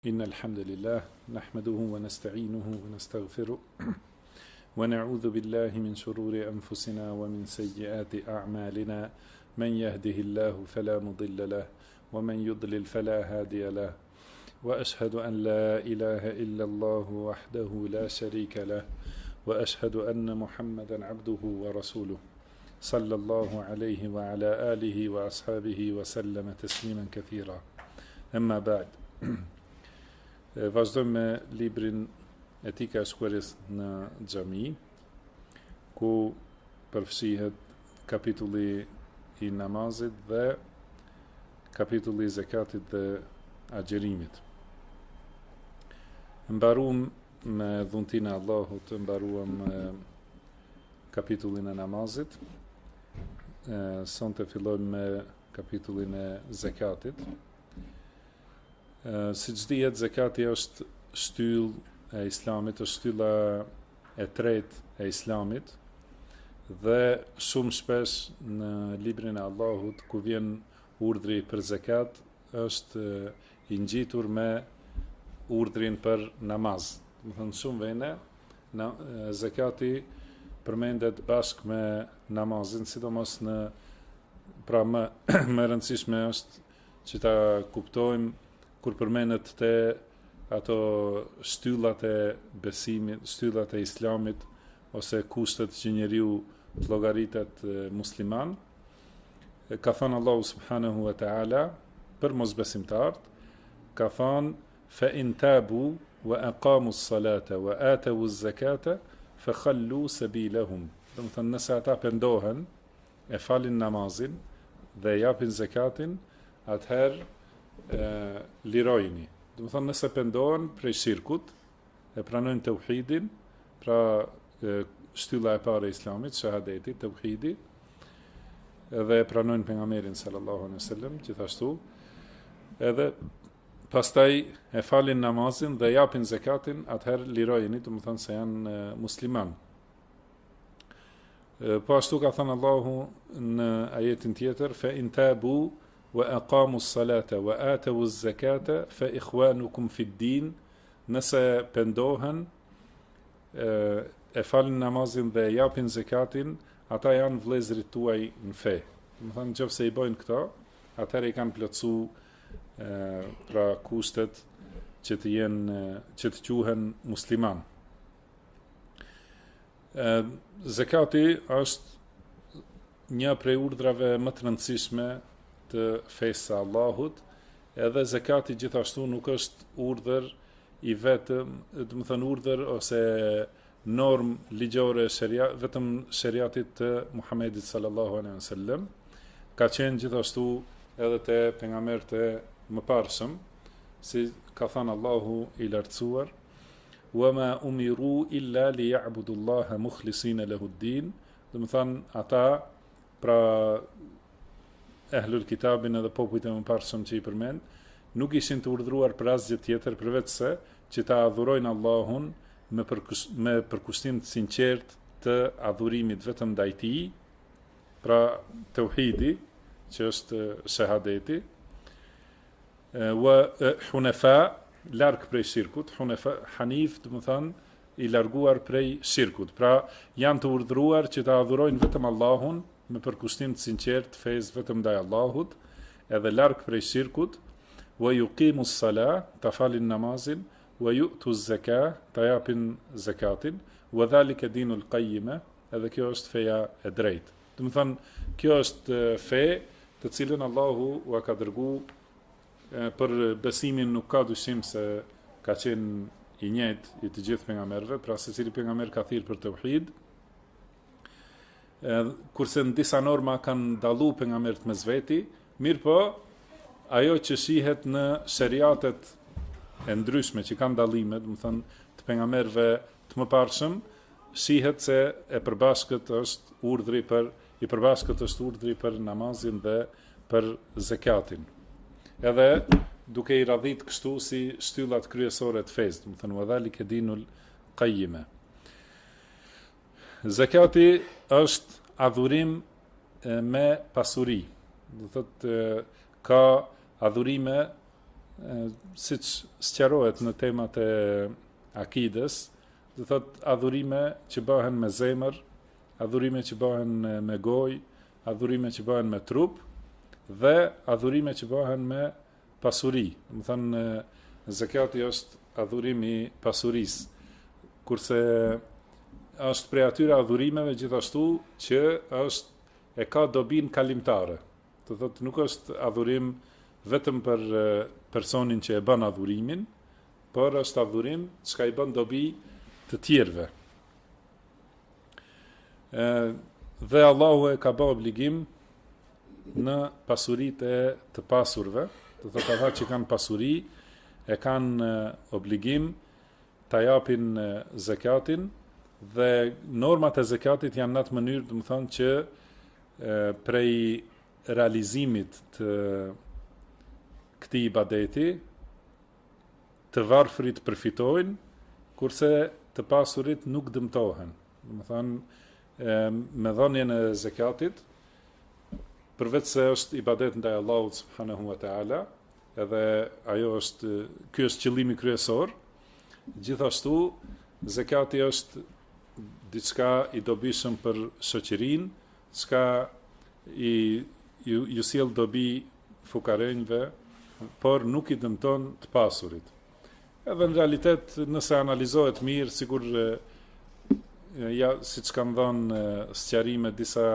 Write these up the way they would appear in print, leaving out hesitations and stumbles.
إن الحمد لله نحمده ونستعينه ونستغفره ونعوذ بالله من شرور أنفسنا ومن سيئات أعمالنا من يهده الله فلا مضل له ومن يضلل فلا هادي له وأشهد أن لا إله إلا الله وحده لا شريك له وأشهد أن محمدا عبده ورسوله صلى الله عليه وعلى آله وأصحابه وسلم تسليما كثيرا أما بعد. Vazhdojmë me librin Etika e shkuarjes në xhami, ku përfshihet kapitulli i namazit dhe kapitulli i zakatit dhe agjerimit. Mbaruam me dhuntinë e Allahut, mbaruam kapitullin e namazit. Sonte fillojmë me kapitullin e zakatit. Si që dihet, zakati është shtyllë e islamit, është shtylla e tretë e islamit, dhe shumë shpesh në librin e Allahut, ku vjen urdhri për zakat, është i ngjitur me urdhrin për namaz. Do thënë shumë vende, zakati përmendet bashkë me namazin, sidomos pra më rëndësishme është që ta kuptojmë kur përmendet te ato shtyllat e besimit, shtyllat e islamit, ose kushtet që njeriu të llogaritet musliman. Ka thënë Allahu subhanahu wa ta'ala për mosbesimtarët, ka thënë fa in tabu wa aqamu s-salata wa atu z-zakata fa khallu sabilahum. Do të thënë, nëse ata pendohen, e falin namazin dhe japin zakatin, atëherë lirojni. Do të thonë, nëse pendohen prej shirkut, e pranojnë tauhidin, pra shtylla e parë e islamit, shahadeti, tauhidi, edhe e pranojnë pejgamberin sallallahu alaihi wasallam, gjithashtu, edhe pastaj e falin namazin dhe japin zakatin, atëherë lirojni, do të thonë se janë musliman. Po ashtu ka thënë Allahu në ajetin tjetër, fa in tabu wa aqamu s-salata wa atu z-zakata fa ikhwanukum fi d-din. Nëse pendohen, e falin namazin dhe japin zakatin, ata janë vëllezërit tuaj në fe. Do të thonë, nëse i bojnë këto, atëherë i kanë plotsu pra kushtet që të quhen musliman. Zakati është një prej urdhrave më të rëndësishme të fesë së Allahut, edhe zakati gjithashtu nuk është urdhër i vetëm, do të thënë urdhër ose norm ligjore vetëm shariatit të Muhamedit sallallahu alaihi wasallam, ka qenë gjithashtu edhe te pejgamberët e mëparshëm, si ka thënë Allahu i lartësuar, wa ma umiru illa liya'budullaha mukhlisina lahu d-din. Do të thënë, ata pra ehlul kitabin edhe popujt e mëparshëm që i përmend, nuk ishin të urdhëruar për asgjë tjetër përveç se që ta adhurojnë Allahun me përkushtim të sinqert të adhurimit vetëm ndaj Tij, pra tauhidi, që është shahadeti, wa hunafa, larg prej shirkut, hunafa, hanif, do të thonë i larguar prej shirkut, pra janë të urdhëruar që ta adhurojnë vetëm Allahun me përkushtim të sinqert fesë vetëm ndaj Allahut, edhe larg prej shirkut, wa yuqimu s-salah, ta falin namazin, wa yu'tu z-zakah, ta japin zakatin, wa dhalika dinul qayyima, edhe kjo është feja e drejtë. Do të thonë, kjo është fe të cilën Allahu ua ka dërguar për besimin, nuk ka dyshim se ka qenë i njëjtë i të gjithë pejgamberëve, pra secili pejgamber ka thirrë për tauhid, kurse në disa norma kanë dallu pejgamberët mes veti, mirë po, ajo që shihet në shariatet e ndryshme që kanë dallime, do të thënë të pejgamberëve të mëparshëm, shihet se i përbashkët është urdhri për namazin dhe për zakatin. Edhe duke i radhit kështu si shtyllat kryesore të fesë, do të thënë wadhalika dinul qayyima. Zakati është adhurim me pasuri. Do thotë, ka adhurime siç sqarohet në temat e akides, do thot adhurime që bëhen me zemër, adhurime që bëhen me gojë, adhurime që bëhen me trup dhe adhurime që bëhen me pasuri. Do të thënë zakati është adhurimi i pasurisë, kurse është prej atyre adhurimeve gjithashtu që është e ka dobin kalimtare. Do thotë nuk është adhurim vetëm për personin që e bën adhurimin, por është adhurim që i bën dobi të tjerëve. Dhe Allahu e ka bë obligim në pasuritë e të pasurve, do thotë ata që kanë pasuri e kanë obligim ta japin zakatin, dhe normat e zakatit janë në atë mënyrë, do të thonë që prej realizimit të këtij ibadeti të varfrit përfitojnë, kurse të pasurit nuk dëmtohen. Do të thonë me dhënien e zakatit, përveç se është ibadet ndaj Allahut subhanahu wa taala, edhe ky është qëllimi kryesor, gjithashtu zakati është diçka i dobishëm për shoqërinë, çka ju sjell dobi fukarenjve, por nuk i dëmton të pasurit. Edhe në realitet, nëse analizohet mirë, sigur siç kanë dhënë sqarime disa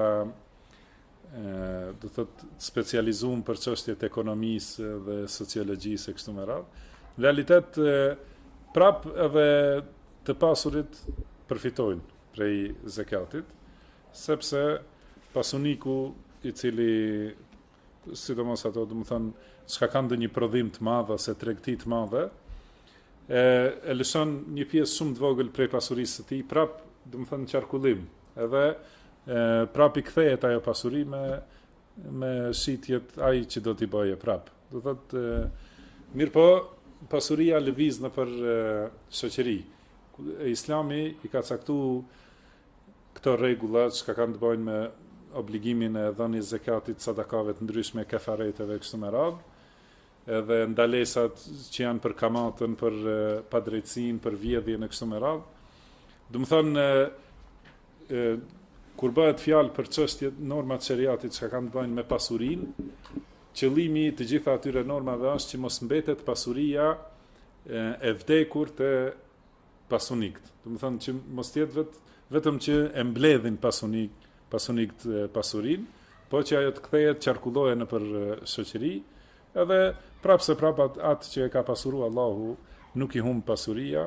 do thot specializuar për çështjet e ekonomisë dhe sociologjisë e kështu me radhë. Në realitet prap edhe të pasurit përfitojnë prej zakatit, sepse pasuniku i cili, sidomos ato, do të thonë, çka kanë ndonjë prodhim të madh ose tregti të madhe, e lëshon një pjesë shumë të vogël prej pasurisë së tij prap, do të thonë, në qarkullim. Edhe prap i kthehet ajo pasuri me shitjet ai që do t'i bëje prap. Do thotë mirë po, pasuria lëviz nëpër shoqëri. Islami i ka caktuar këto rregulla që kanë të bëjnë me obligimin e dhënies zakatit, sadakave të ndryshme, kefareteve kështu me radhë, edhe ndalesat që janë për kamatën, për padrejtësinë, për vjedhjen e kështu me radhë. Do të thonë kur bëhet fjalë për çështjet normat sheriatit që kanë të bëjnë me pasurinë, qëllimi i të gjitha atyre normave është që mos mbetet pasuria e vdekur te pasunikt. Do të thonë që mos jetë vetëm që e mbledhin pasunikt pasurinë, po që ajo të kthehet, qarkullohet nëpër shoqëri, edhe prapse atë që e ka pasuru Allahu nuk i humb pasuria.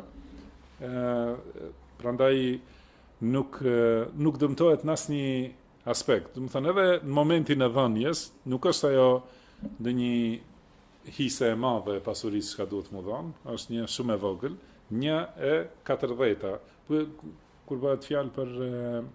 Prandaj nuk dëmtohet në asnjë aspekt. Do të thonë edhe në momentin e dhënies, nuk është ajo ndonjë hise e madhe e pasurisë që duhet më dhënë, është një shumë e vogël, 1/40, kur bëhet fjalë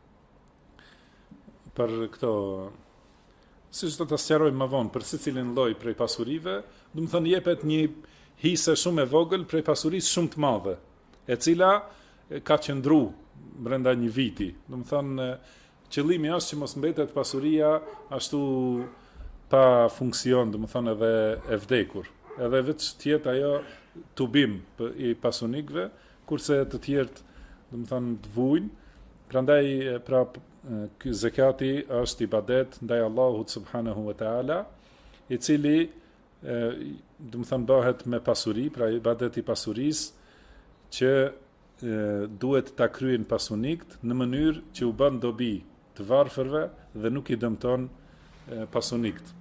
për këto, siç do ta sqarojmë më vonë, për secilin lloj prej pasurive, do të thonë jepet një hise shumë e vogël prej pasurisë shumë të madhe, e cila ka qëndruar brenda një viti. Do të thonë qëllimi është që mos mbetet pasuria ashtu pa funksion, do të thonë edhe e vdekur. Edhe vetë të jetë ajo tubim i pasunikëve, kurse të tjerët, do të thonë, të vujnë. Prandaj ky zakati është ibadet ndaj Allahut subhanahu wa taala, i cili do të thonë bëhet me pasuri, pra ibadet i pasurisë që duhet ta kryejnë pasunikt në mënyrë që u bën dobi të varfërve dhe nuk i dëmton pasunikt.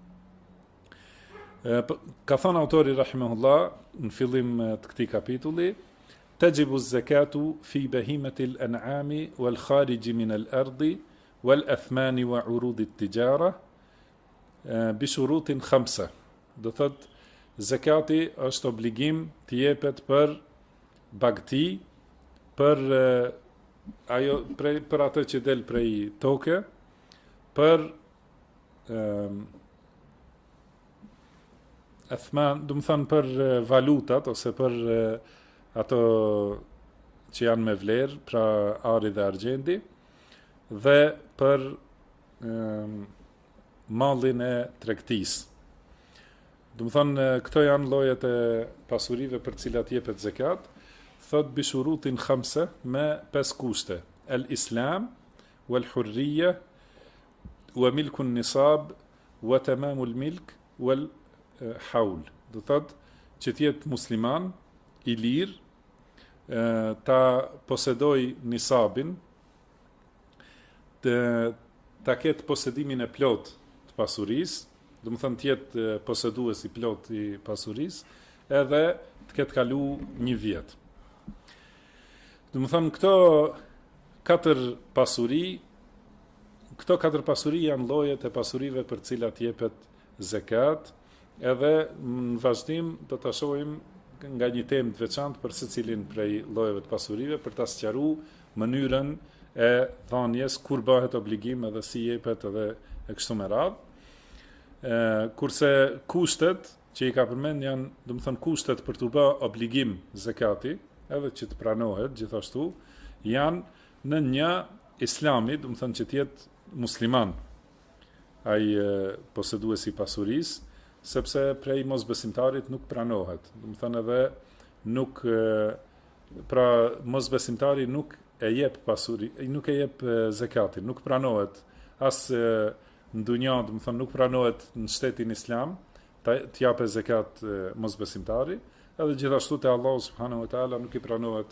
Ka thënë autori rahimahullah në fillim të këtij kapitulli: تجب الزكاة في بهيمة الأنعام والخارج من الأرض والأثمان وعروض التجارة بشروط 5. Do thot, zakati është obligim të jepet për bagti, për atë që del prej toke, për athman, do të thënë për valutat ose për ato që janë me vlerë, pra ari dhe argjendi, dhe për mallin e tregtisë. Do më thënë, këto janë llojet e pasurive për cilat jepet zakat. Thot bishurutin khamse, me 5 kushte: el islam, wal hurriya, wa milkun nisab, wa tamamul milk, wal haul. Do thot që t'jetë musliman i lirë, ta posedoj nisabin, ta ketë posedimin e plot të pasurisë, do më thënë tjetë posedues i plot i pasurisë, edhe të ketë kalu 1 vjet. Do më thënë këto 4 pasuri janë llojet e pasurive për cilat jepet zakat, edhe në vazhdim do ta shohim nga një temë të veçantë për secilin prej llojeve të pasurive, për ta sqaruar mënyrën e dhënies, kur bëhet obligim edhe si jepet edhe e kështu me radhë. Kurse kushtet që i ka përmend janë, do të thënë kushtet për të bërë obligim zakati, edhe që të pranohet gjithashtu, janë në një islami, do të thënë që të jetë musliman ai poseduesi i pasurisë, sepse prej mosbesimtarit nuk pranohet. Do të thënë edhe nuk pra mosbesimtari nuk e jep pasuri, nuk e jep zakatin, nuk pranohet as në dunja, do të thënë nuk pranohet në shtetin islam të japë zakat mosbesimtari, edhe gjithashtu te Allahu subhanahu wa taala nuk i pranohet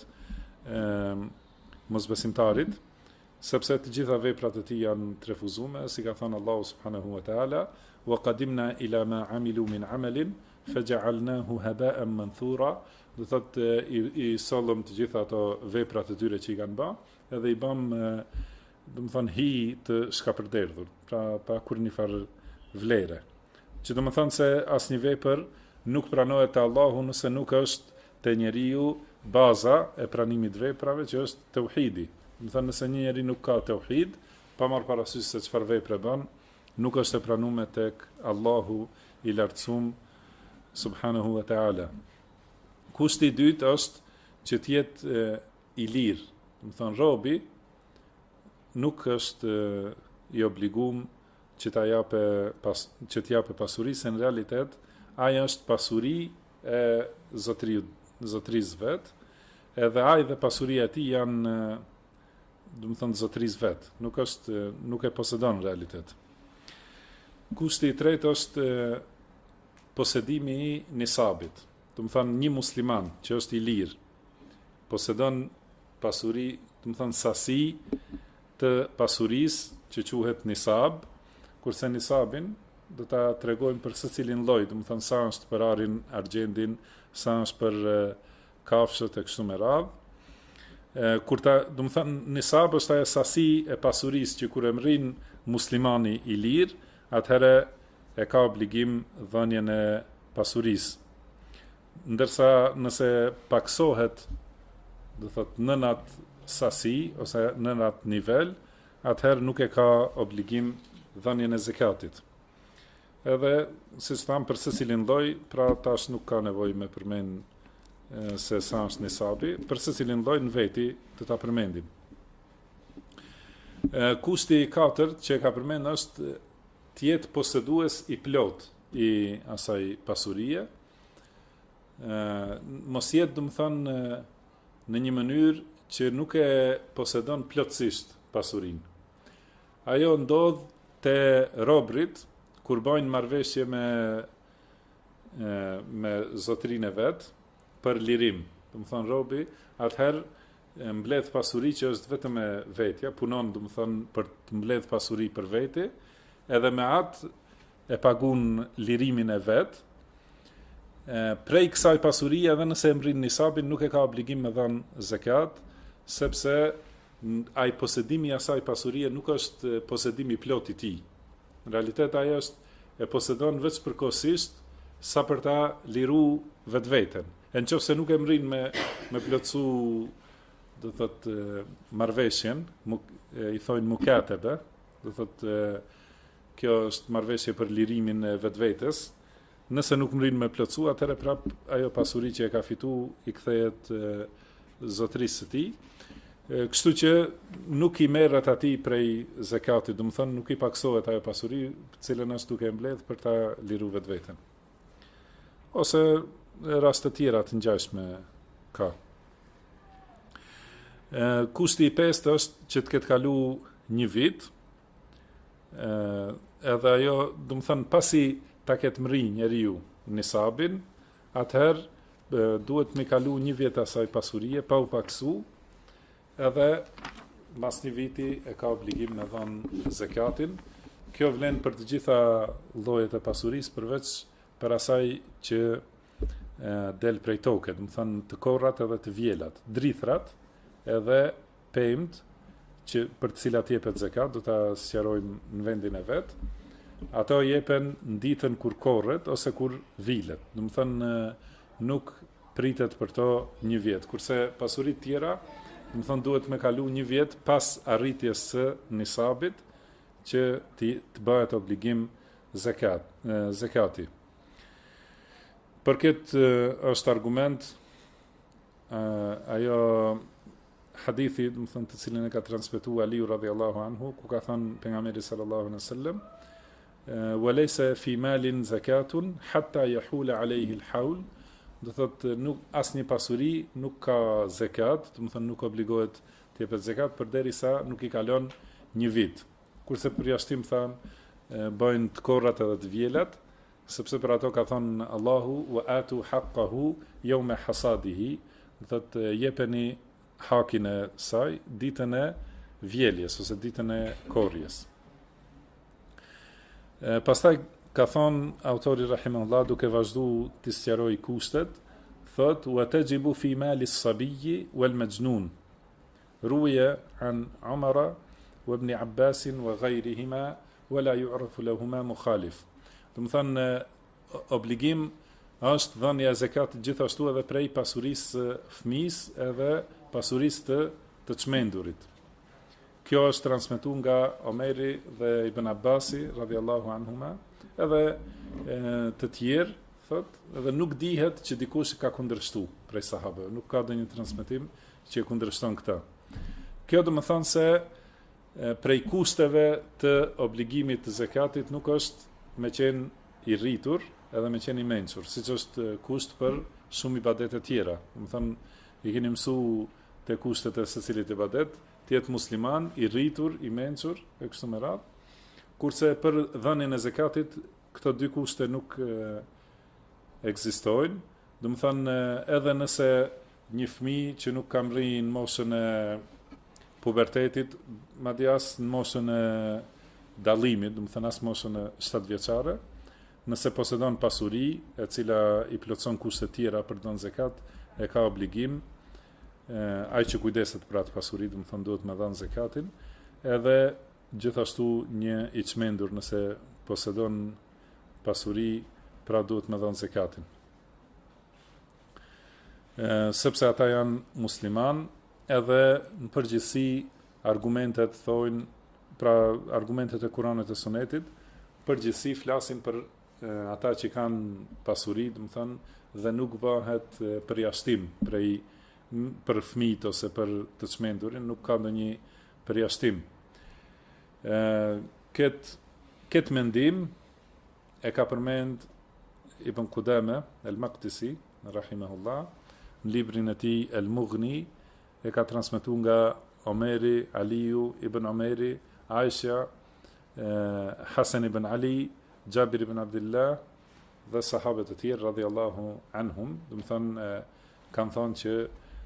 mosbesimtarit, sepse të gjitha veprat e tij janë të refuzuara, si ka thënë Allahu subhanahu wa taala: wa qadimna ila ma amilu min amalin faj'alnahu haba'an manthura. Do thotë i sollëm të gjitha ato veprat e tyre që i kanë bërë, edhe i bëm do të thënë hi të shkapërderdhur, pra pa kurrë farë vlere. Që do të thënë se asnjë vepër nuk pranohet te Allahu nëse nuk është te njeriu baza e pranimit të veprave, që është tauhidi. Do të thënë nëse një njeri nuk ka tauhid, pa marrë parasysh se çfarë vepre bën, nuk është e pranuar tek Allahu i lartësuar subhanahu wa taala. Kushti i dytë është që të jetë i lirë. Do të thënë robi nuk është i obliguar që të japë pasurisë, në realitet ajo është pasuri e zotrisë vet, edhe ai dhe pasuria e tij janë, do të thënë, zotrisë vet, nuk e posedon në realitet. Kushti i tretë është posedimi i nisabit. Do të thënë një musliman që është i lirë posedon pasuri, do të thënë sasi të pasurisë që quhet nisab, kurse nisabin do ta tregojmë për secilin lloj, do të thënë sa është për arin, argjendin, sa është për kafshët e kështu me radhë. Do të thënë nisab është ajo sasi e pasurisë që kur e merrin muslimani i lirë, atëherë e ka obligim dhënien e pasurisë. Ndërsa nëse paksohet, do thotë nën atë sasi ose nën atë nivel, atëherë nuk e ka obligim dhënien e zakatit. Edhe siç tham për secilin lloj, pra tash nuk ka nevojë me përmend se sa është nisabi, për secilin lloj në veti të ta përmendim. Kushti i katërt që e ka përmend është të jetë posedues i plot i asaj pasurie. Mos jetë, do të thënë, në një mënyrë që nuk e posedon plotësisht pasurinë. Ajo ndodh te robrit kur bajnë marrëveshje me zotrinë e vet për lirim. Do të thënë robi atëherë mbledh pasuri që është vetëm e vetja, punon, do të thënë, për të mbledh pasuri për veti, edhe me atë e pagun lirimin e vet. Prej kësaj pasurie, edhe nëse e mrin nisabin, nuk e ka obligim me dhënë zakat, sepse ai posedimi i asaj pasurie nuk është posedimi plot i tij. Në realitet ai është e posedon vetëm përkohësisht sa për ta liru vetveten. E nëse nuk e mrin me plotsu, do thotë, marrveshjen, i thojnë mukatebe, do thotë kjo është marrveshje për lirimin e vetvetes. Nëse nuk mrin me plotsu, atëherë prap ajo pasuri që e ka fitu i kthehet zotrisë së tij. Kështu që nuk i merret atij prej zakatit, do të thonë nuk i paksohet ajo pasuri, cilën është duke mbledh për ta liru vetveten. ose raste tjera të ngjashme ka. Kushti i pestë është që të ketë kalu një vit, edhe ajo, do të thënë, pasi ta ketë mri njeriu nisabin, atëherë duhet me kalu një vjet asaj pasurie, pa u paksu, edhe mas një viti e ka obligim me dhënë zakatin. Kjo vlen për të gjitha llojet e pasurisë, përveç për asaj që del prej toke, do të thënë të korrat edhe të vjelat, drithrat edhe pemt, që për të cilat jepet zakat, do ta sqarojmë në vendin e vet. Ato jepen në ditën kur korret ose kur vilet. Do të thënë nuk pritet për to një vjet, kurse pasuritë tjera, do të thënë duhet me kalu një vjet pas arritjes së nisabit që të bëhet obligim zakati. Për këtë është argument ajo hadithi, do të thënë, të cilin e ka transmetuar Aliu radhiyallahu anhu, ku ka thënë pejgamberi sallallahu alaihi wasallam, "Walaysa fi malin zakatun hatta yahula alayhi al-hawl", do thotë nuk asnjë pasuri nuk ka zakat, do të thënë nuk obligohet të jepet zakat përderisa nuk i kalon një vit. Kurse për jashtim thanë bëjnë të korrat edhe të vjelat, sepse për ato ka thënë Allahu wa atu haqqahu yawma hasadihi, do thotë jepeni hakin e saj ditën e vjeljes ose ditën e korrjes. Pastaj ka thonë autori rahimahullah, duke vazhdu të sqaroj kushtet, thot wa tajibu fi mali as-sabiyyi wal majnun. Ruya an Umara wa ibn Abbas wa ghayrihima wa la yu'rafu lahumā mukhalif. Do të thënë obligim është dhënia e zakatit gjithashtu edhe prej pasurisë së fëmisë edhe pasurisë të çmendurit. Kjo është transmetuar nga Omeri dhe Ibn Abbasi radhiyallahu anhuma, edhe të tjerë thot, edhe nuk dihet që dikush ka kundërshtu prej sahabëve, nuk ka ndonjë transmetim që e kundërshton këtë. Kjo do të thonë se prej kushteve të obligimit të zakatit nuk është me qenë i rritur edhe me qenë i mençur, siç është kusht për shumë ibadete tjera. Do të thonë i keni mësuar te kushtet e secilit ibadet, të jetë musliman, i rritur, i mençur, e kështu me radhë. Kurse për dhënien e zakatit, këto dy kushte nuk ekzistojnë. Do të thënë edhe nëse një fëmijë që nuk ka rrinë në moshën e pubertetit, madje as në moshën e dallimit, do të thënë as moshën e 7 vjeçare, nëse posedon pasuri e cila i plotson kushtet tjera për dhënë zakat, e ka obligim ai që kujdeset për atë pasuri, do të thonë duhet me dhënë zakatin, edhe gjithashtu një i çmendur nëse posedon pasuri, pra duhet me dhënë zakatin. Sepse ata janë musliman, edhe në përgjithësi argumentet thojnë, pra argumentet e Kuranit e Sunetit, përgjithësi flasin për ata që kanë pasuri, do të thonë, dhe nuk bëhet përjashtim për fëmijët ose për të çmendurin, nuk ka ndonjë përjashtim. Këtë mendim e ka përmend Ibn Qudame al-Maqdisi rahimahullah në librin e tij El-Mughni, e ka transmetuar nga Omeri, Aliu ibn Omeri, Aisha, Hasan ibn Ali, Jabir ibn Abdullah dhe sahabët e tjerë radhiyallahu anhum, do të thonë kanë thonë që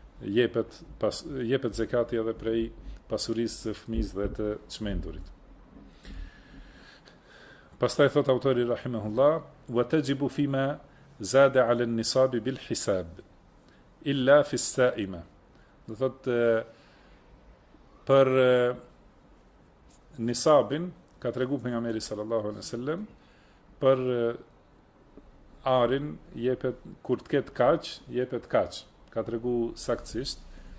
jepet zakati edhe prej pasurisë së fëmijës dhe të çmendurit. Pastaj thot autori rahimahullah, wa tajibu fima zada ala an-nisab bil hisab illa fi as-sa'ima. Do thot për nisabin ka treguar pejgamberi sallallahu alaihi wasallam, për arin jepet kur të ketë kaq, jepet kaq. Ka tregu saktësisht.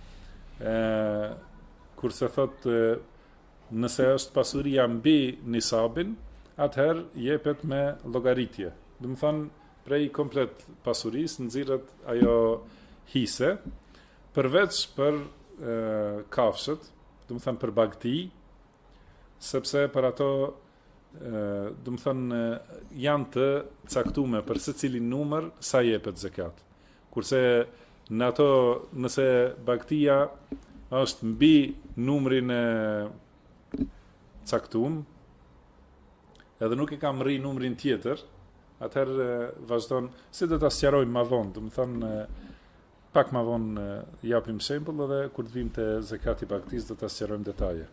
Kurse thot nëse është pasuria mbi nisabin, atëherë jepet me llogaritje. Do të thonë prej komplet pasurisë nxirret ajo hise, përveç për kafshët, do të thonë për bagti, sepse për ato do të thënë janë të caktuar për secilin numër sa jepet zakat. Kurse në ato nëse bagtia është mbi numrin e caktuar, edhe nuk e kam rri numrin tjetër, atëherë vazhdon, si do ta sqarojmë më vonë, do të thënë pak më vonë japim shembull edhe kur të vim te zakati bagtis do ta sqarojmë detaje.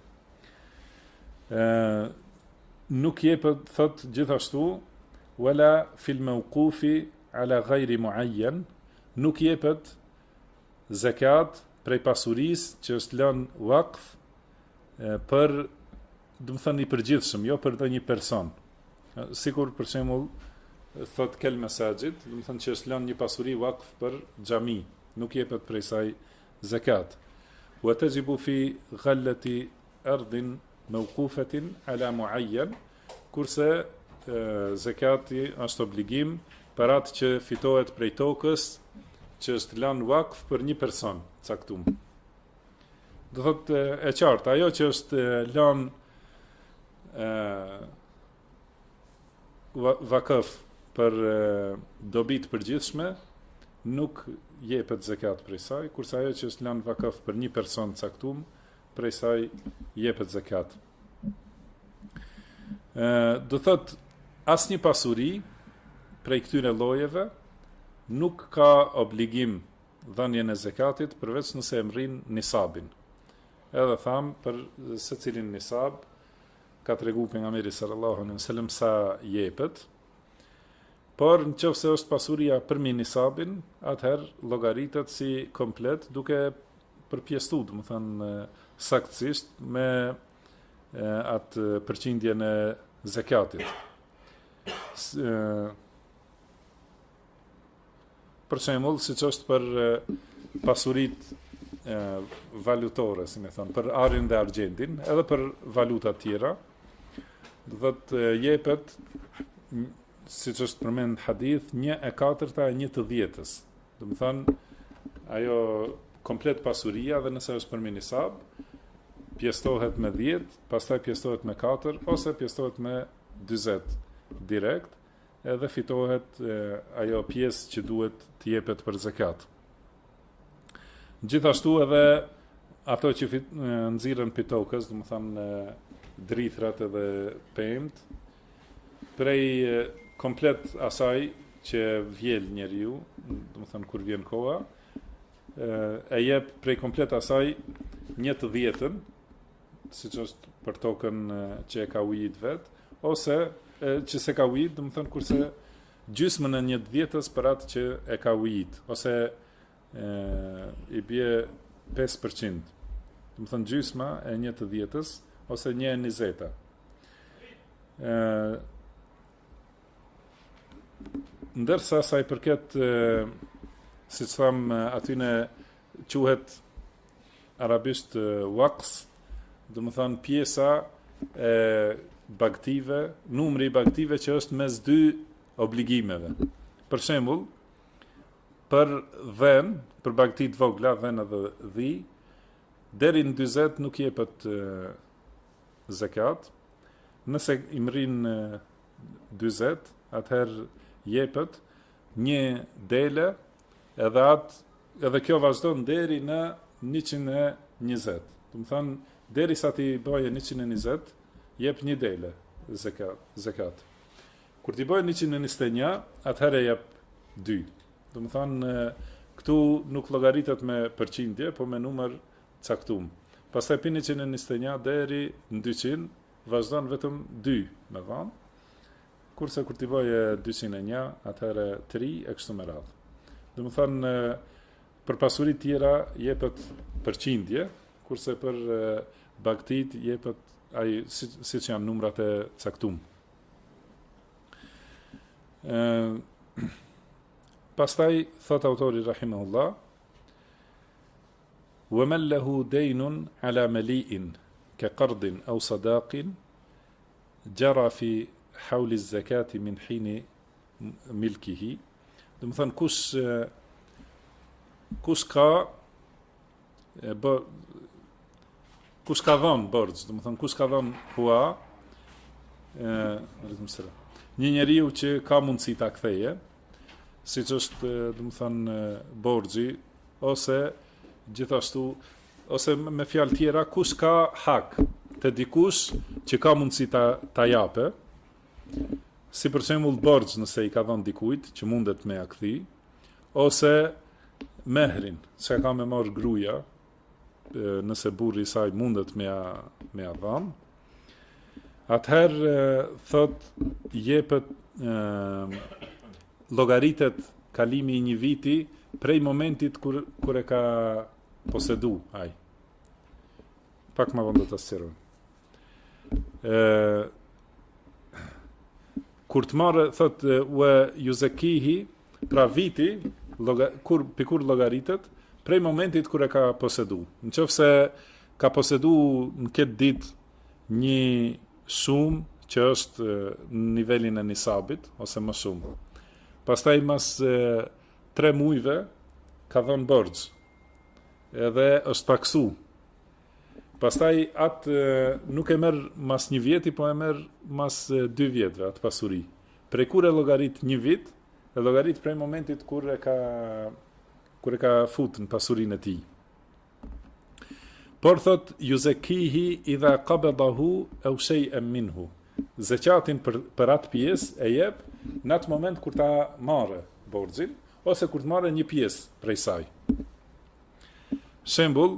Nuk jepet thot gjithashtu wala fil mawqufi ala ghayri muayyan, nuk jepet zakat prej pasurisë që është lënë waqf për, do të thënë i përgjithshëm, jo për ndonjë person. Sikur për shembull thot kel mesazhit, do të thënë që është lënë një pasuri waqf për xhami, nuk jepet prej saj zakat. Wa tajibu fi ghallati ardin mawqufatin ala muayyan, kurse zakati është obligim për atë që fitohet prej tokës që është lënë waqf për një person caktuar. Do thotë e qartë, ajo që është lënë vakëf për dobi të përgjithshme, nuk jepet zakat prej saj, kurse ajo që është lënë vakëf për një person caktuar, prej saj jepet zakat. Do thot asnjë pasuri prej këtyre llojeve nuk ka obligim dhënien e zakatit përveç nëse e mrin nisabin. Edhe tham për secilin nisab ka treguar pejgamberi sallallahu alaihi wasallam sa jepet. Por nëse është pasuria përmi nisabin, atëherë llogaritet si komplet duke përpjestuar, do të thënë saktësisht me atë përqindjen e zakatit. Për shembull, siç është për pasuritë valutore, si më thon, për arin dhe argjendin, edhe për valuta të tjera, do thotë jepet, siç është përmend hadith, 1/4 e 1/10. Do të thonë ajo komplet pasuria dhe nëse është përmi nisab, pjestohet me 10, pastaj pjestohet me 4 ose pjestohet me 40 direkt, edhe fitohet ajo pjesë që duhet të jepet për zakat. Gjithashtu edhe ato që nxirren pi tokës, do të thonë drithrat edhe pemt, prej komplet asaj që vjel njeriu, do të thënë kur vjen koha, e jep prej komplet asaj 1/10, siç është për tokën që e ka ujit vet, ose që se ka ujit, do të thënë kurse gjysmën e 1/10 për atë që e ka ujit, ose i bie 5%. Do të thënë gjysma e 1/10 ose 1/20. Ndërsa sa i përket siç tham atyne quhet arabisht waqs, do të thënë pjesa e bagtive, numri i bagtive që është mes dy obligimeve. Për shembull, për dhen, për bagti të vogla, dhen edhe dhi, deri në 40 nuk jepet zakat. Nëse i mrin 40, atëherë jepet një dele, edhe kjo vazhdon deri në 120. Do të thënë derisa ti bëje 120, jep një dele zakat. Kur ti bëje 121, atëherë jep 2. Do të thënë këtu nuk llogaritet me përqindje, po me numër caktuar. Pastaj pi 121 deri në 200 vazhdon vetëm 2, me vonë. Kurse kur ti bëje 201, atëherë 3 e kështu me radhë. Do të thënë për pasuri tjera jepet përqindje, kurse për bagtit jepet ai siç janë numrat e caktuar. Pastaj thot autori rahimahullah, wa man lahu daynun ala mali'in ka qardin aw sadaqin jara fi hawl az-zakati min hin milkihi. Do të thënë kush ka dhënë borxh, do të thënë kush ka dhënë hua një njeriu që ka mundësi ta ktheje, siç është, borxhi, ose gjithashtu, ose me fjalë tjera, kush ka hak të dikush që ka mundësi ta jape, si për shembull borxh nëse i ka dhënë dikujt që mundet me ja kthy, ose mehrin, që ka me marrë gruaja, nëse burri i saj mundet me ja dhënë, atëherë thot jepet llogaritet kalimi i një viti prej momentit kur e ka posedu ai. Pak më vonë do ta sqaroj. Kur të marrë, thot wa yuzakihi, pra viti kur llogaritet prej momentit kur e ka posedu. Nëse ka posedu në këtë ditë një shumë që është në nivelin e nisabit, ose më shumë. Pastaj mas 3 muajve ka dhënë borxh, edhe është taksu. Pastaj atë nuk e merr mas një vjeti, po e merr mas 2 vjetve atë pasuri. Prej kur e llogarit një vit, e llogarit prej momentit kur e ka fut në pasurinë e tij. Por thot yuzakihi idha qabadahu aw shay'an minhu. Zakatin për atë pjesë e jep në atë moment kur ta marrë borxhin ose kur të marrë një pjesë prej saj. Shembull,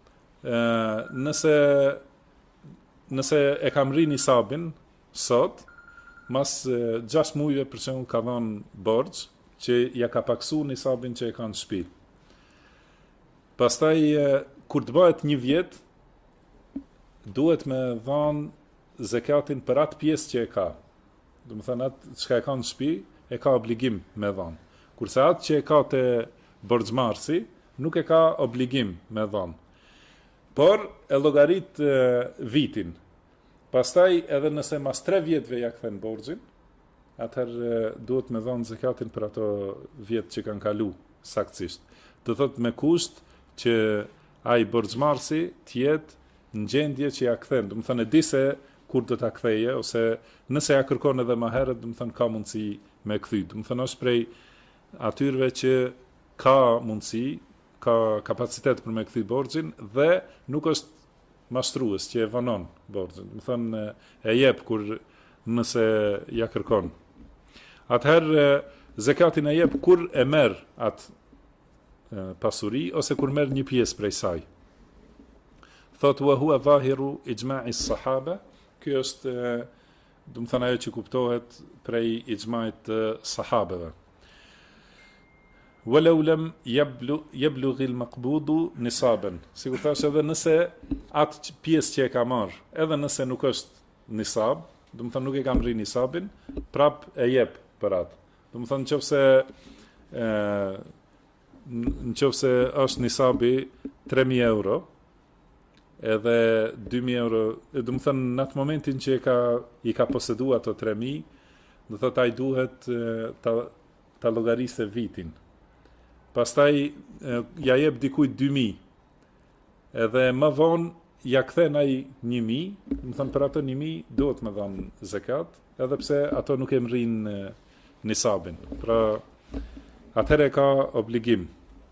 nëse e kam rri nisabin sot, mas 6 muajve për shembull ka dhënë borxh që ja ka paksu nisabin që e ka në shtëpi. Pastaj kur të bëhet një vjet, duhet me dhanë zakatin për atë pjesë që e ka. Do të thënë atë çka e ka në shtëpi, e ka obligim me dhanë. Kurse atë që e ka te borxhmarrësi, nuk e ka obligim me dhanë. Por e llogarit vitin. Pastaj edhe nëse mas 3 vjetëve ja kthen borxhin, atëherë duhet me dhanë zakatin për ato vjet që kanë kalu saktësisht. Do thotë me kusht që ai borxhmarrësi të jetë në gjendje që ja kthen, do të thënë di se kur do ta ktheje, ose nëse ja kërkon edhe më herët, do të thënë ka mundësi me kthy. Do të thënë është prej atyreve që ka mundësi, ka kapacitet për me kthy borxhin dhe nuk është mashtrues që e vonon borxhin. Do të thënë e jep kur nëse ja kërkon. Atëherë zakatin e jep kur e merr atë pasuri ose kur merr një pjesë prej saj. Thot wa huwa zahiru ijma'i as-sahaba, ky është do të thënë ajo që kuptohet prej ijma'it të sahabeve. Walau lam yablugh al-maqbudu nisaban. Sikur thash edhe nëse atë pjesë që e ka marr, edhe nëse nuk është nisab, do të thënë nuk e ka mri nisabin, prap e jep për atë. Do të thënë nëse është nisabi 3.000 euro, edhe 2.000 euro, do të thënë në atë momentin që i ka posedu ato 3.000, do thotë ai duhet ta llogarisë vitin. Pastaj ja jep dikujt 2.000, edhe më vonë ja kthen ai 1.000, do të thënë për ato 1.000 duhet me dhënë zakat, edhe pse ato nuk e mrin nisabin. Pra atëherë ka obligim.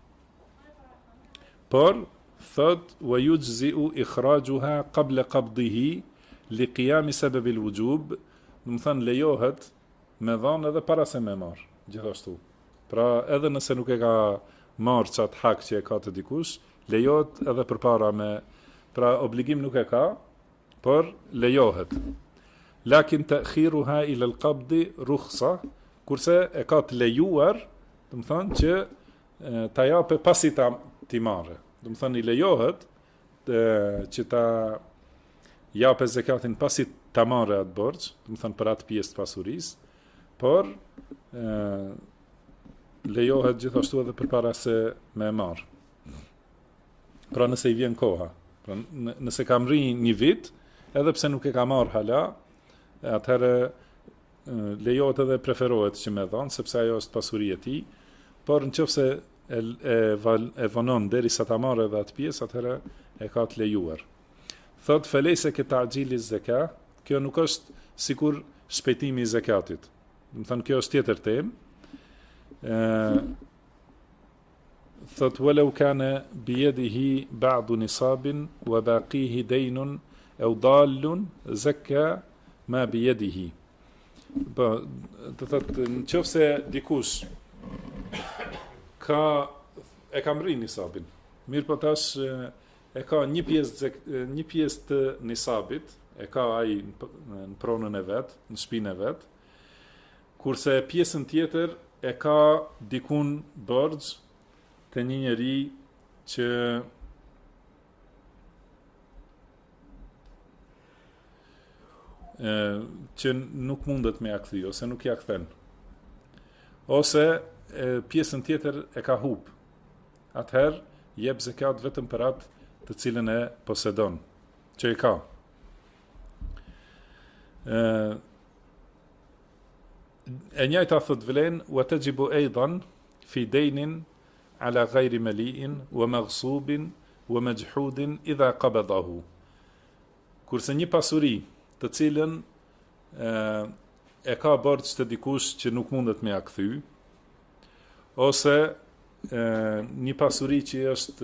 Por thot wa yujzi'u ikhrajuha qabla qabdihi li qiyam sabab al-wujub, do të thënë lejohet me dhënë edhe para se me marr, gjithashtu. Pra edhe nëse nuk e ka marr çat hak që e ka të dikush, lejohet edhe përpara me, pra obligim nuk e ka, por lejohet. Lakin ta'khiruha ila al-qabd rukhsa, kurse e ka të lejuar, do të thënë që ta jape pasi ti marrë. Do të thënë i lejohet që ta jape zakatin pasi ta marrë atë borxh, do të thënë për atë pjesë të pasurisë, por lejohet gjithashtu edhe përpara se me marr. Pra nëse i vjen koha, pra nëse ka mri një vit, edhe pse nuk e ka marr hala, atëherë lejohet edhe preferohet që me dhanë, sepse ajo është pasuria e tij, por nëse e vonon derisa ta marrë edhe atë pjesë, atëherë e ka të lejuar. Thot felejse ke ta'jili zaka, kjo nuk është sikur shpejtimi i zakatit. Do të thonë kjo është tjetër temë. Thot walau kana biyadihi ba'du nisabin wa baqihi daynun aw dallun zakka ma biyadihi. Po, do thotë nëse dikush e ka mri nisabin. Mirë po tash e ka një pjesë të nisabit, e ka ai në pronën e vet, në shtëpinë e vet. Kurse pjesën tjetër e ka dikun borxh të një njeri që nuk mundet me ja kthy ose nuk ja kthen. Ose pjesën tjetër e ka hub. Atëherë jep zakat vetëm për atë të cilën e posedon, që e ka. E njëjta thot vlen wa tajibu aidan fi daynin ala ghayri mali'in wa maghsubin wa majhudin idha qabadahu. Kurse një pasuri të cilën e ka borxh të dikush që nuk mundet me ja kthy, ose një pasuri që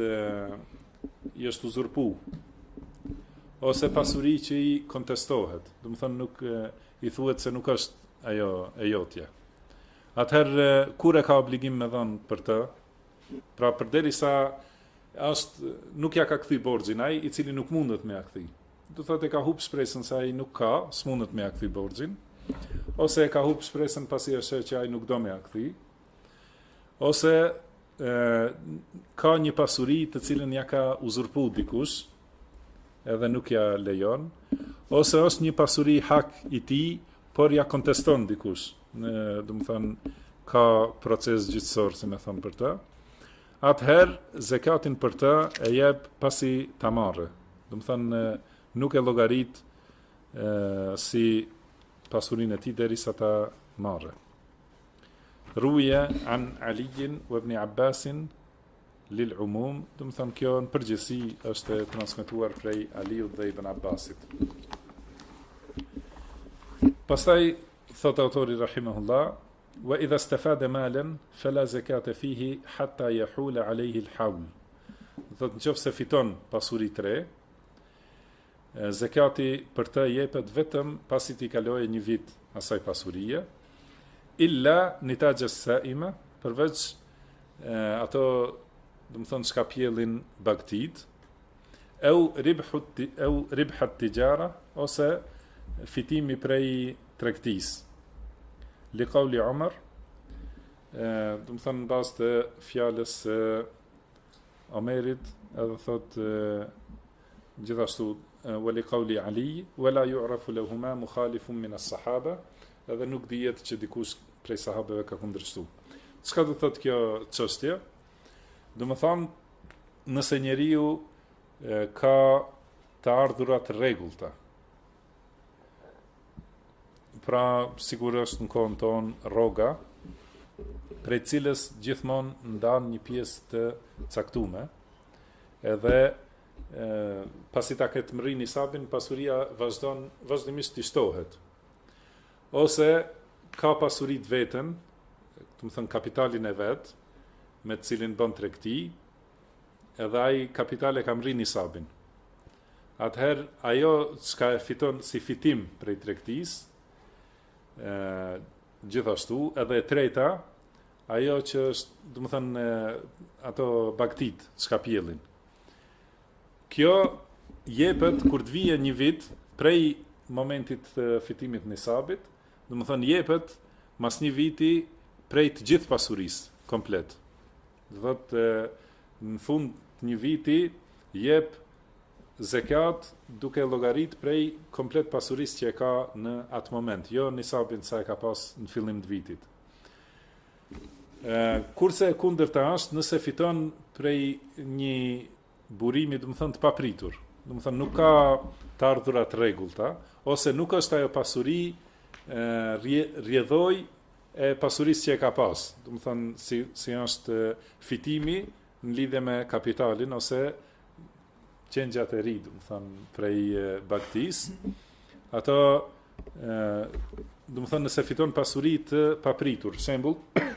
është uzurpu, ose pasuri që i kontestohet, do të thonë nuk i thuhet se nuk është ajo e jotja. Atëherë kur e ka obligim me dhënë për të, pra përderisa nuk ja ka kthy borxhin ai i cili nuk mundet me ja kthy. Do thotë e ka hub shpresën se ai nuk ka, s'mundet me ja kthy borxhin, ose e ka hub shpresën pasi është që ai nuk do me ja kthy, ose ka një pasuri të cilën ja ka uzurpu dikush, edhe nuk ja lejon, ose është një pasuri hak i tij, por ja konteston dikush. Do të thonë ka proces gjyqësor, si më thon për të. Atëherë zakatin për të e jep pasi ta marrë. Do të thonë nuk e llogarit si pasurinë e tij derisa ta marrë. Ruja an Alijin wa ibn Abbasin lil umum, do të thonë kjo në përgjithësi është transmetuar prej Aliut dhe Ibn Abbasit. Pastaj thot autori rahimahullah, wa idha istafada malan fala zakata fihi hatta yahula alayhi al-hawl. Do të nëse fiton pasuri të re, zakati për të jepet vetëm pasi t'i kalojë një vit asaj pasurie, illa nitajës saima, përveç ato, do të thonë çka pjellin bagtit, au ribhat tijara, ose fitimi prej tregtisë. Li qauli Umar, do të thonë në bazë të fjalës së Omerit, edhe thot gjithashtu wa li qauli Ali, wala yu'rafu lahuma mukhalifun min as-sahaba, edhe nuk dihet që dikush prej sahabeve ka kundërshtu. Çka do thot kjo çështje? Do të thonë, nëse njeriu ka të ardhurat rregullta, pra sigurisht në kohën tonë rroga, prej cilës gjithmonë ndan një pjesë të caktuar, edhe pasi ta ketë mri nisabin, pasuria vazhdimisht të shtohet. Ose ka pasurit vetën, do të thënë kapitalin e vet, me të cilin bën tregti, edhe ai kapitale ka mri nisabin. Atëherë ajo çka e fiton si fitim prej tregtisë, gjithashtu edhe e treta, ajo që është, do të thënë ato bagtit çka pjellin. Kjo jepet kur të vijë një vit prej momentit të fitimit nisabit, do të thënë jepet mas një viti prej të gjithë pasurisë komplet. Do thotë në fund të një viti jep zakat duke llogarit prej komplet pasurisë që e ka në atë moment, jo nisabin sa e ka pas në fillim të vitit. Kurse e kundërta është nëse fiton prej një burimi, do të thënë të papritur, do të thënë nuk ka të ardhura të rregullta, ose nuk është ajo pasuri rrjedhoj e pasurisë që e ka pas, do të thënë si është fitimi në lidhje me kapitalin ose qengjat e ri, do të thënë prej bagtis, ato do të thonë nëse fiton pasuri të papritur, shembull,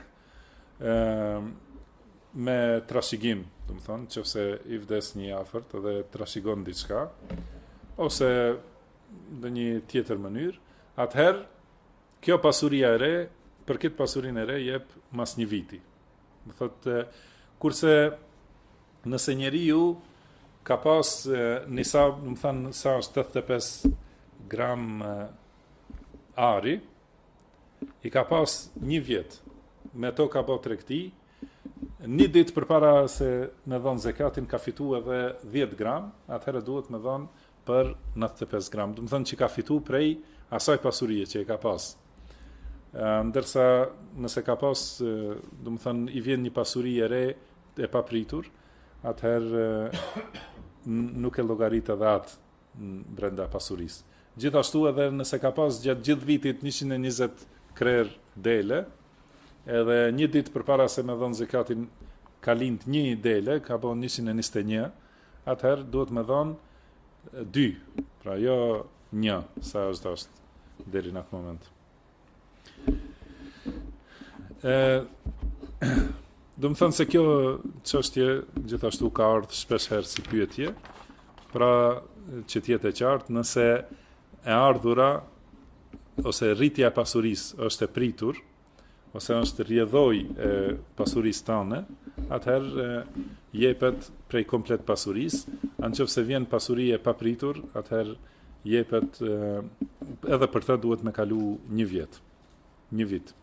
me trashëgim, do të thonë nëse i vdes një afërt dhe trashëgon diçka, ose në një tjetër mënyrë, atëherë kjo pasuria e re, për këtë pasurinë e re jep mas një viti. Do thotë kurse nëse njeriu ka pas nisab, do të thonë sa është 85 gram ari, i ka pas një vjet, me to ka bë tregti, një ditë përpara se me dhon zekatin ka fitu edhe 10 gram, atëherë duhet me dhon për 95 gram. Do të thonë që ka fitu prej asaj pasurie që e ka pas. Ndërsa nëse ka pas, do të thonë i vjen një pasuri e re e papritur, atëherë nuk e llogarit edhe atë brenda pasurisë. Gjithashtu edhe nëse ka pas gjatë gjithë vitit 120 krer dele, edhe një ditë përpara se me dhon zekatin ka lind një dele, ka bon 121, atëherë duhet me dhon 2, pra jo 1, sa është deri në atë moment. Do më thënë se kjo çështje gjithashtu ka ardhur shpesh herë si pyetje, pra që t'jetë e qartë, nëse e ardhura ose rritja e pasurisë është e pritur, ose është rrjedhoj e pasurisë tane, atëherë jepet prej komplet pasurisë, nëse vjen pasuri e papritur, atëherë jepet edhe për të duhet me kalu një vit.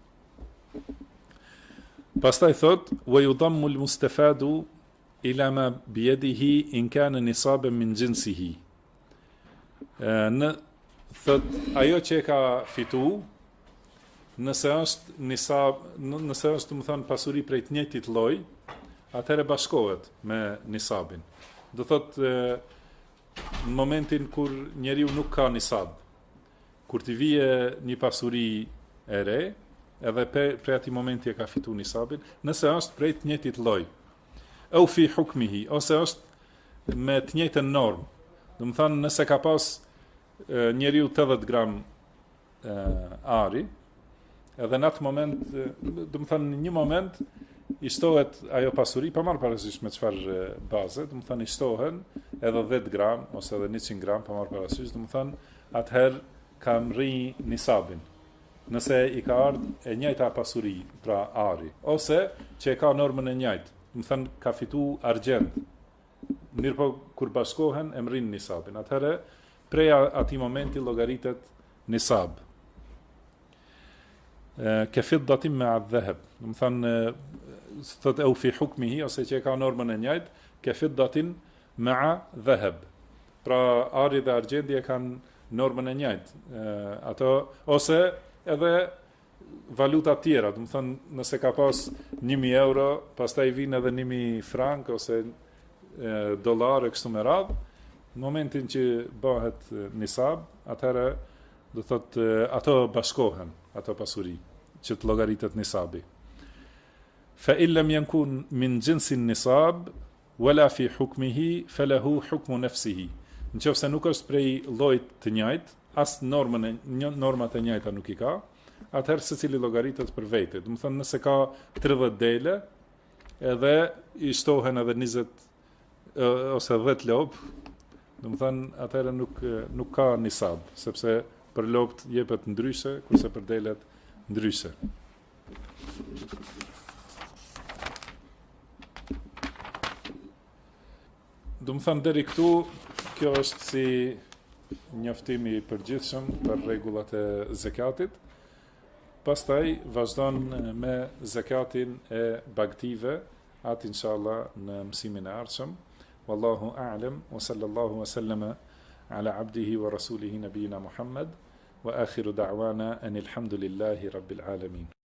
Pastaj thot, wa yudammu al-mustafadu ila ma biyadihi in kana nisaban min jinsihi. Thot, ajo që e ka fitu, nëse është nisab, nëse është, më thënë, pasuri prej të njëjtit lloj, atëherë bashkohet me nisabin. Do thot, në momentin kur njeriu nuk ka nisab, kur t'i vije një pasuri e re, edhe prej atij momenti e ka fitu nisabin, nëse është prej të njëjtit lloj, au fi hukmihi, ose është me të njëjtën normë. Do të thënë, nëse ka pas njeriu 80 gram ari, edhe në atë moment, do të thënë në një moment i shtohet ajo pasuri, pa marrë parasysh me çfarë baze, do të thënë i shtohen edhe 10 gram ose edhe 100 gram, pa marrë parasysh, do të thënë atëherë ka rri nisabin. Nëse i ka ardhur e njëjta pasuri, pra ari, ose që e ka normën e njëjtë, do të thënë ka fitu argjend. Mirë po kur bashkohen e mrin nisabin. Atëherë prej atij momenti llogaritet nisab. Ka fiddatin me adh-dhahab. Do të thënë thotë au fi hukmihi, ose që e ka normën e njëjtë, ka fiddatin ma'a dhahab. Pra ari dhe argjendi e kanë normën e njëjtë. Ato ose edhe valuta tjera, do të thënë nëse ka pas 1000 euro, pastaj vin edhe 1000 frank ose dollar e kështu me radhë, në momentin që bëhet nisab, atëherë do thotë ato bashkohen, ato pasuri që të llogaritet nisabi. Fa illam yakun min jinsin nisab wala fi hukmihi falahu hukmu nafsihi. Nëse nuk është prej llojit të njëjtë, as normat e njëjta nuk i ka, atëherë secili llogaritet për vete. Do të thonë nëse ka 30 dele, edhe i shtohen edhe 20 ose 10 lop, do të thonë atëherë nuk ka nisab, sepse për lopt jepet ndryshe, kurse për delet ndryshe. Do të thonë deri këtu, kjo është si njoftimi i përgjithshëm për rregullat e zakatit. Pastaj vazhdon me zakatin e bagtive, atë inshallah në mësimin e ardhshëm. Wallahu a'lam wa sallallahu wa sallama ala abdihi wa rasulihi nabiyina Muhammad wa akhiru da'wana anil hamdulillahi rabbil alamin.